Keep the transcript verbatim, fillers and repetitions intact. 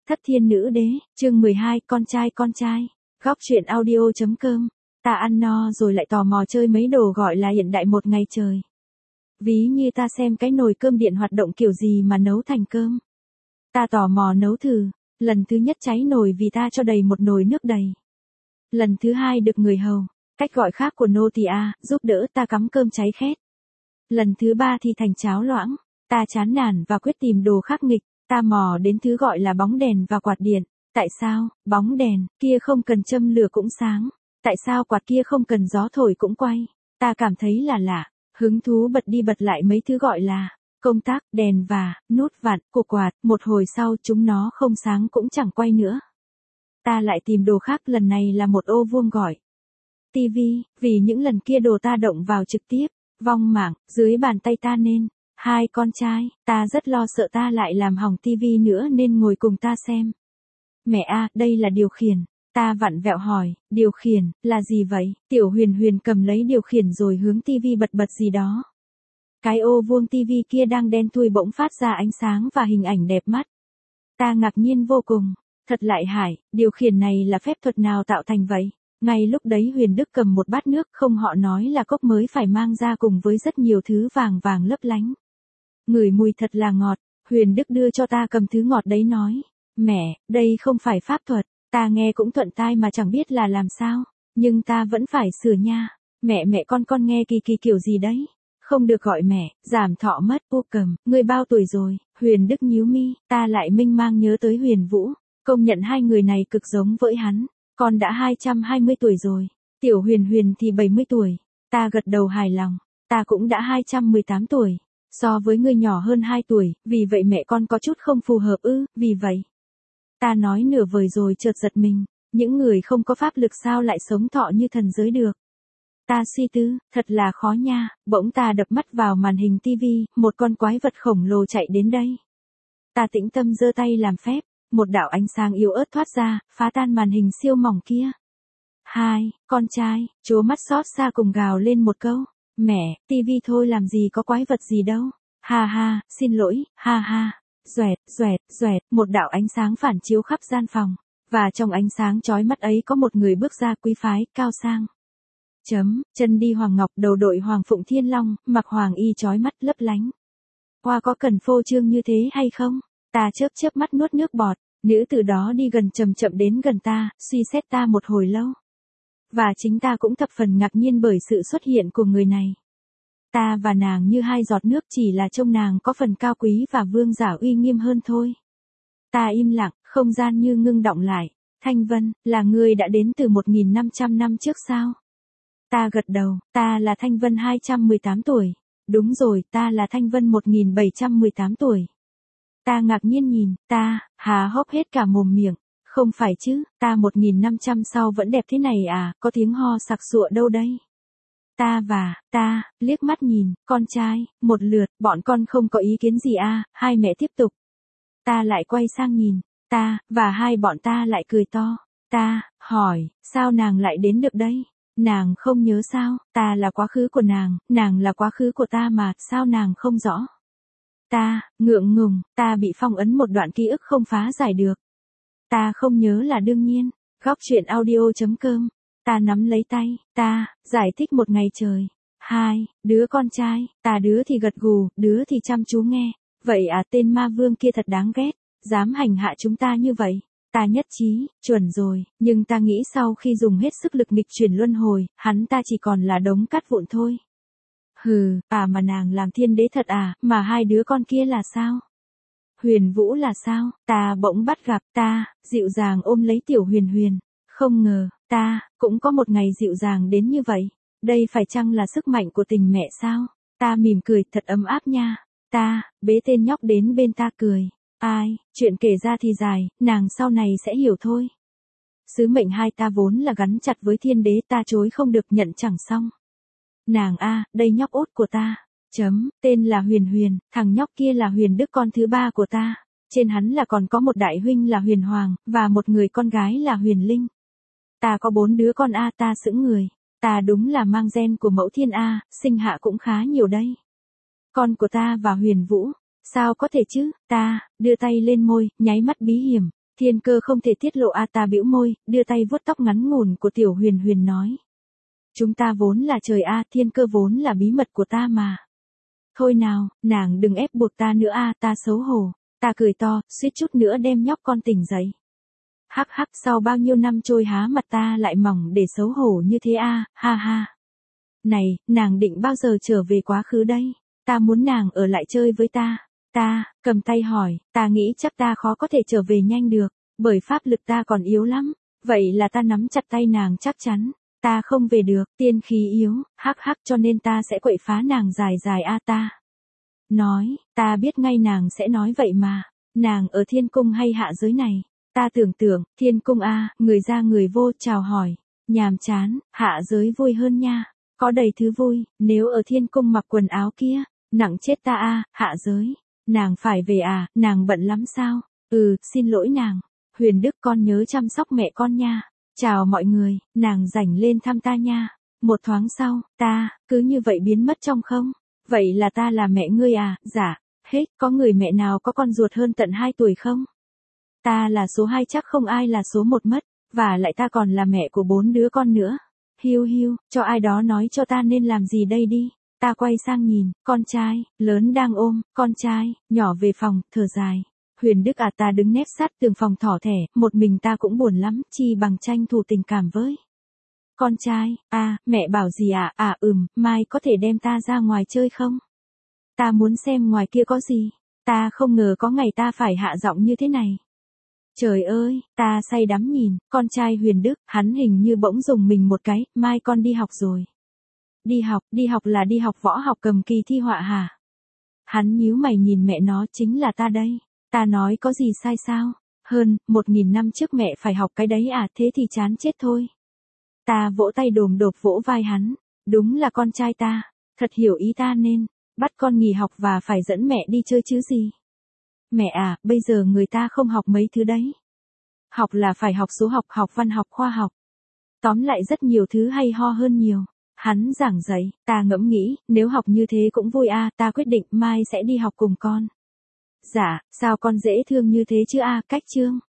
Thất thiên nữ đế, chương mười hai, con trai con trai. Góc truyện audio chấm com. Ta ăn no rồi lại tò mò chơi mấy đồ gọi là hiện đại một ngày trời. Ví như ta xem cái nồi cơm điện hoạt động kiểu gì mà nấu thành cơm. Ta tò mò nấu thử, lần thứ nhất cháy nồi vì ta cho đầy một nồi nước đầy. Lần thứ hai được người hầu, cách gọi khác của nô tỳ a, giúp đỡ ta cắm cơm cháy khét. Lần thứ ba thì thành cháo loãng, ta chán nản và quyết tìm đồ khác nghịch. Ta mò đến thứ gọi là bóng đèn và quạt điện. Tại sao, bóng đèn kia không cần châm lửa cũng sáng? Tại sao quạt kia không cần gió thổi cũng quay? Ta cảm thấy là lạ, hứng thú bật đi bật lại mấy thứ gọi là công tắc, đèn và nút vặn của quạt. Một hồi sau chúng nó không sáng cũng chẳng quay nữa. Ta lại tìm đồ khác, lần này là một ô vuông gọi tivi, vì những lần kia đồ ta động vào trực tiếp, vong mạng, dưới bàn tay ta nên. Hai con trai, ta rất lo sợ ta lại làm hỏng tivi nữa nên ngồi cùng ta xem. Mẹ a, à, đây là điều khiển. Ta vặn vẹo hỏi, điều khiển, là gì vậy? Tiểu Huyền Huyền cầm lấy điều khiển rồi hướng tivi bật bật gì đó. Cái ô vuông tivi kia đang đen thui bỗng phát ra ánh sáng và hình ảnh đẹp mắt. Ta ngạc nhiên vô cùng, thật lại hại, điều khiển này là phép thuật nào tạo thành vậy? Ngay lúc đấy Huyền Đức cầm một bát nước, không họ nói là cốc mới phải mang ra cùng với rất nhiều thứ vàng vàng lấp lánh. Ngửi mùi thật là ngọt, Huyền Đức đưa cho ta cầm thứ ngọt đấy nói, mẹ, đây không phải pháp thuật. Ta nghe cũng thuận tai mà chẳng biết là làm sao, nhưng ta vẫn phải sửa nha. Mẹ mẹ con con nghe kỳ kỳ kiểu gì đấy, không được gọi mẹ, giảm thọ mất. Ô cầm, ngươi bao tuổi rồi? Huyền Đức nhíu mi, ta lại minh mang nhớ tới Huyền Vũ, công nhận hai người này cực giống với hắn. Con đã hai trăm hai mươi tuổi rồi, Tiểu Huyền Huyền thì bảy mươi tuổi. Ta gật đầu hài lòng, ta cũng đã hai trăm mười tám tuổi. So với người nhỏ hơn hai tuổi, vì vậy mẹ con có chút không phù hợp ư, vì vậy. Ta nói nửa vời rồi chợt giật mình, những người không có pháp lực sao lại sống thọ như thần giới được. Ta suy tư, thật là khó nha, bỗng ta đập mắt vào màn hình tivi, một con quái vật khổng lồ chạy đến đây. Ta tĩnh tâm giơ tay làm phép, một đạo ánh sáng yếu ớt thoát ra, phá tan màn hình siêu mỏng kia. Hai, con trai, trố mắt xót xa cùng gào lên một câu. Mẹ, tivi thôi làm gì có quái vật gì đâu. Ha ha, xin lỗi, ha ha. Doẹt, doẹt, doẹt, một đạo ánh sáng phản chiếu khắp gian phòng. Và trong ánh sáng chói mắt ấy có một người bước ra quý phái, cao sang. Chấm, chân đi hoàng ngọc, đầu đội hoàng phụng thiên long, mặc hoàng y chói mắt lấp lánh. Hoa có cần phô trương như thế hay không? Ta chớp chớp mắt nuốt nước bọt, nữ từ đó đi gần chậm chậm đến gần ta, suy xét ta một hồi lâu. Và chính ta cũng thập phần ngạc nhiên bởi sự xuất hiện của người này. Ta và nàng như hai giọt nước, chỉ là trông nàng có phần cao quý và vương giả uy nghiêm hơn thôi. Ta im lặng, không gian như ngưng đọng lại. Thanh Vân, là người đã đến từ một nghìn năm trăm năm trước sao? Ta gật đầu, ta là Thanh Vân hai trăm mười tám tuổi. Đúng rồi, ta là Thanh Vân một nghìn bảy trăm mười tám tuổi. Ta ngạc nhiên nhìn, ta, há hốc hết cả mồm miệng. Không phải chứ, ta một nghìn năm trăm sau vẫn đẹp thế này à, có tiếng ho sặc sụa đâu đây. Ta và, ta, liếc mắt nhìn, con trai, một lượt, bọn con không có ý kiến gì à, hai mẹ tiếp tục. Ta lại quay sang nhìn, ta, và hai bọn ta lại cười to. Ta, hỏi, sao nàng lại đến được đây? Nàng không nhớ sao, ta là quá khứ của nàng, nàng là quá khứ của ta mà, sao nàng không rõ? Ta, ngượng ngùng, ta bị phong ấn một đoạn ký ức không phá giải được. Ta không nhớ là đương nhiên. Góc truyện audio chấm com. Ta nắm lấy tay, ta, giải thích một ngày trời. Hai, đứa con trai, ta đứa thì gật gù, đứa thì chăm chú nghe. Vậy à, tên ma vương kia thật đáng ghét, dám hành hạ chúng ta như vậy. Ta nhất trí, chuẩn rồi, nhưng ta nghĩ sau khi dùng hết sức lực nghịch chuyển luân hồi, hắn ta chỉ còn là đống cát vụn thôi. Hừ, à mà nàng làm thiên đế thật à, mà hai đứa con kia là sao? Huyền Vũ là sao? Ta bỗng bắt gặp, ta, dịu dàng ôm lấy Tiểu Huyền Huyền. Không ngờ, ta, cũng có một ngày dịu dàng đến như vậy. Đây phải chăng là sức mạnh của tình mẹ sao? Ta mỉm cười, thật ấm áp nha. Ta, bế tên nhóc đến bên ta cười. Ai, chuyện kể ra thì dài, nàng sau này sẽ hiểu thôi. Sứ mệnh hai ta vốn là gắn chặt với thiên đế, ta chối không được, nhận chẳng xong. Nàng a, đây nhóc út của ta. Chấm, tên là Huyền Huyền, thằng nhóc kia là Huyền Đức con thứ ba của ta. Trên hắn là còn có một đại huynh là Huyền Hoàng, và một người con gái là Huyền Linh. Ta có bốn đứa con a, ta sững người. Ta đúng là mang gen của mẫu thiên a, sinh hạ cũng khá nhiều đây. Con của ta và Huyền Vũ, sao có thể chứ? Ta, đưa tay lên môi, nháy mắt bí hiểm. Thiên Cơ không thể tiết lộ a ta bĩu môi, đưa tay vuốt tóc ngắn ngủn của Tiểu Huyền Huyền nói. Chúng ta vốn là trời a, Thiên Cơ vốn là bí mật của ta mà. Thôi nào, nàng đừng ép buộc ta nữa a, ta xấu hổ. Ta cười to, suýt chút nữa đem nhóc con tỉnh dậy. Hắc hắc, sau bao nhiêu năm trôi há mặt ta lại mỏng để xấu hổ như thế a, ha ha. Này, nàng định bao giờ trở về quá khứ đây? Ta muốn nàng ở lại chơi với ta. Ta, cầm tay hỏi, ta nghĩ chắc ta khó có thể trở về nhanh được, bởi pháp lực ta còn yếu lắm. Vậy là ta nắm chặt tay nàng chắc chắn. Ta không về được, tiên khí yếu, hắc hắc, cho nên ta sẽ quậy phá nàng dài dài a ta. Nói, ta biết ngay nàng sẽ nói vậy mà. Nàng ở thiên cung hay hạ giới này? Ta tưởng tượng, thiên cung a, người ra người vô, chào hỏi. Nhàm chán, hạ giới vui hơn nha. Có đầy thứ vui, nếu ở thiên cung mặc quần áo kia, nặng chết ta a, hạ giới. Nàng phải về à, nàng bận lắm sao? Ừ, xin lỗi nàng. Huyền Đức con nhớ chăm sóc mẹ con nha. Chào mọi người, nàng rảnh lên thăm ta nha. Một thoáng sau, ta, cứ như vậy biến mất trong không? Vậy là ta là mẹ ngươi à? Dạ, hết, có người mẹ nào có con ruột hơn tận hai tuổi không? Ta là số hai chắc không ai là số một mất, và lại ta còn là mẹ của bốn đứa con nữa. Hiu hiu, cho ai đó nói cho ta nên làm gì đây đi. Ta quay sang nhìn, con trai, lớn đang ôm, con trai, nhỏ về phòng, thở dài. Huyền Đức à, ta đứng nép sát tường phòng thỏ thẻ, một mình ta cũng buồn lắm, chi bằng tranh thủ tình cảm với. Con trai, à, mẹ bảo gì à, à ừm, mai có thể đem ta ra ngoài chơi không? Ta muốn xem ngoài kia có gì. Ta không ngờ có ngày ta phải hạ giọng như thế này. Trời ơi, ta say đắm nhìn, con trai Huyền Đức, hắn hình như bỗng dùng mình một cái, mai con đi học rồi. Đi học, đi học là đi học võ học cầm kỳ thi họa hả? Hắn nhíu mày nhìn mẹ nó, chính là ta đây. Ta nói có gì sai sao? Hơn, một nghìn năm trước mẹ phải học cái đấy à, thế thì chán chết thôi. Ta vỗ tay đồm đột vỗ vai hắn. Đúng là con trai ta, thật hiểu ý ta nên, bắt con nghỉ học và phải dẫn mẹ đi chơi chứ gì. Mẹ à, bây giờ người ta không học mấy thứ đấy. Học là phải học số học, học văn học, khoa học. Tóm lại rất nhiều thứ hay ho hơn nhiều. Hắn giảng dạy, ta ngẫm nghĩ, nếu học như thế cũng vui a, ta quyết định mai sẽ đi học cùng con. Dạ, sao con dễ thương như thế chứ a, cách chương.